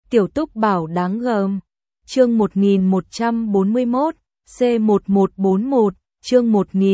Tiểu Túc Bảo đáng gờm. Chương 1141, C1141, chương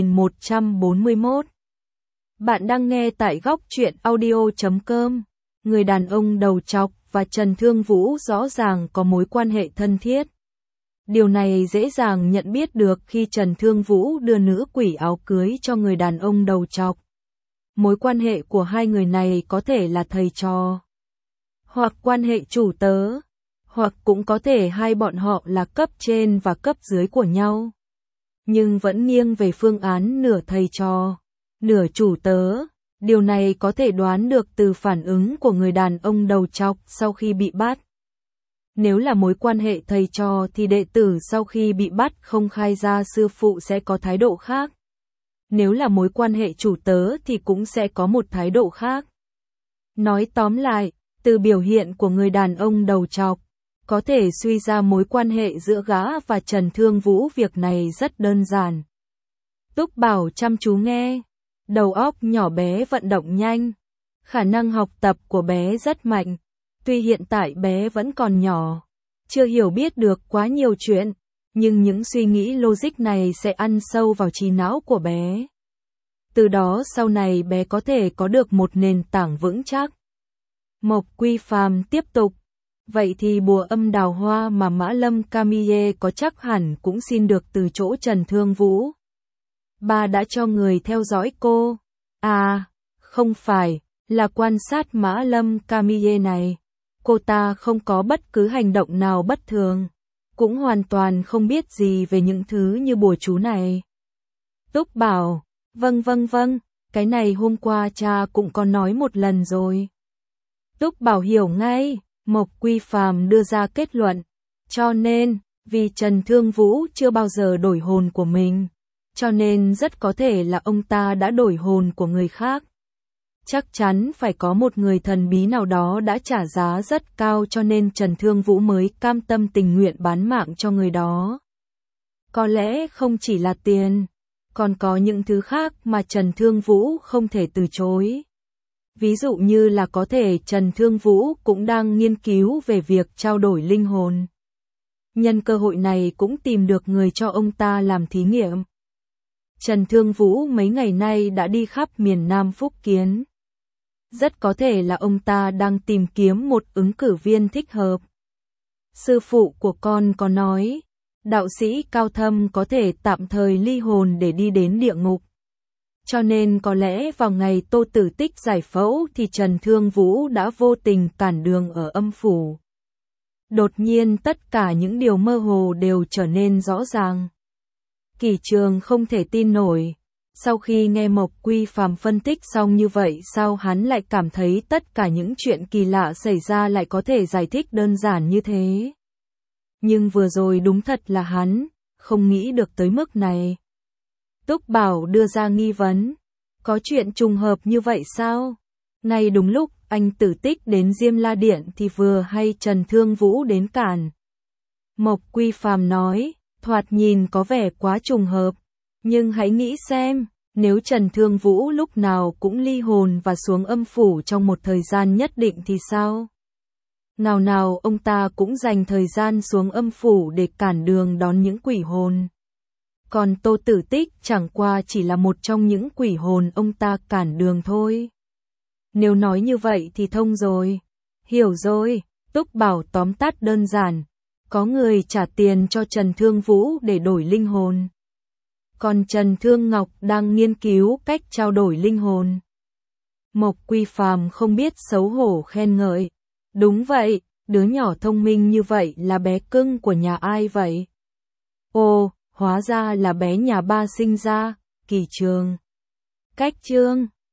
1141. Bạn đang nghe tại góc truyện audio.com. Người đàn ông đầu trọc và Trần Thương Vũ rõ ràng có mối quan hệ thân thiết. Điều này dễ dàng nhận biết được khi Trần Thương Vũ đưa nữ quỷ áo cưới cho người đàn ông đầu trọc. Mối quan hệ của hai người này có thể là thầy trò, hoặc quan hệ chủ tớ, hoặc cũng có thể hai bọn họ là cấp trên và cấp dưới của nhau. Nhưng vẫn nghiêng về phương án nửa thầy trò, nửa chủ tớ. Điều này có thể đoán được từ phản ứng của người đàn ông đầu trọc sau khi bị bắt. Nếu là mối quan hệ thầy trò thì đệ tử sau khi bị bắt không khai ra sư phụ sẽ có thái độ khác. Nếu là mối quan hệ chủ tớ thì cũng sẽ có một thái độ khác. Nói tóm lại, từ biểu hiện của người đàn ông đầu trọc, có thể suy ra mối quan hệ giữa gã và Trần Thương Vũ việc này rất đơn giản. Túc Bảo chăm chú nghe, đầu óc nhỏ bé vận động nhanh, khả năng học tập của bé rất mạnh. Tuy hiện tại bé vẫn còn nhỏ, chưa hiểu biết được quá nhiều chuyện, nhưng những suy nghĩ logic này sẽ ăn sâu vào trí não của bé. Từ đó sau này bé có thể có được một nền tảng vững chắc. Mộc Quy Phàm tiếp tục. Vậy thì bùa âm đào hoa mà Mã Lâm Camille có chắc hẳn cũng xin được từ chỗ Trần Thương Vũ. Bà đã cho người theo dõi cô. À, không phải, là quan sát Mã Lâm Camille này. Cô ta không có bất cứ hành động nào bất thường, cũng hoàn toàn không biết gì về những thứ như bùa chú này. Túc Bảo, vâng, cái này hôm qua cha cũng có nói một lần rồi. Túc Bảo hiểu ngay, Mộc Quy Phàm đưa ra kết luận. Cho nên, vì Trần Thương Vũ chưa bao giờ đổi hồn của mình, cho nên rất có thể là ông ta đã đổi hồn của người khác. Chắc chắn phải có một người thần bí nào đó đã trả giá rất cao cho nên Trần Thương Vũ mới cam tâm tình nguyện bán mạng cho người đó. Có lẽ không chỉ là tiền, còn có những thứ khác mà Trần Thương Vũ không thể từ chối. Ví dụ như là có thể Trần Thương Vũ cũng đang nghiên cứu về việc trao đổi linh hồn. Nhân cơ hội này cũng tìm được người cho ông ta làm thí nghiệm. Trần Thương Vũ mấy ngày nay đã đi khắp miền Nam Phúc Kiến. Rất có thể là ông ta đang tìm kiếm một ứng cử viên thích hợp. Sư phụ của con có nói, đạo sĩ cao thâm có thể tạm thời ly hồn để đi đến địa ngục. Cho nên có lẽ vào ngày Tô Tử Tích giải phẫu thì Trần Thương Vũ đã vô tình cản đường ở âm phủ. Đột nhiên tất cả những điều mơ hồ đều trở nên rõ ràng. Kỷ Trường không thể tin nổi. Sau khi nghe Mộc Quy Phàm phân tích xong như vậy sao hắn lại cảm thấy tất cả những chuyện kỳ lạ xảy ra lại có thể giải thích đơn giản như thế. Nhưng vừa rồi đúng thật là hắn không nghĩ được tới mức này. Túc Bảo đưa ra nghi vấn. Có chuyện trùng hợp như vậy sao? Ngay đúng lúc anh Tử Tích đến Diêm La Điện thì vừa hay Trần Thương Vũ đến cản. Mộc Quy Phàm nói, thoạt nhìn có vẻ quá trùng hợp. Nhưng hãy nghĩ xem, nếu Trần Thương Vũ lúc nào cũng ly hồn và xuống âm phủ trong một thời gian nhất định thì sao? Nào ông ta cũng dành thời gian xuống âm phủ để cản đường đón những quỷ hồn. Còn Tô Tử Tích chẳng qua chỉ là một trong những quỷ hồn ông ta cản đường thôi. Nếu nói như vậy thì thông rồi. Hiểu rồi, Túc Bảo tóm tắt đơn giản. Có người trả tiền cho Trần Thương Vũ để đổi linh hồn. Còn Trần Thương Ngọc đang nghiên cứu cách trao đổi linh hồn. Mộc Quy Phàm không biết xấu hổ khen ngợi. Đúng vậy, đứa nhỏ thông minh như vậy là bé cưng của nhà ai vậy? Ồ, hóa ra là bé nhà ba sinh ra, Kỷ Trường. Cách Trương.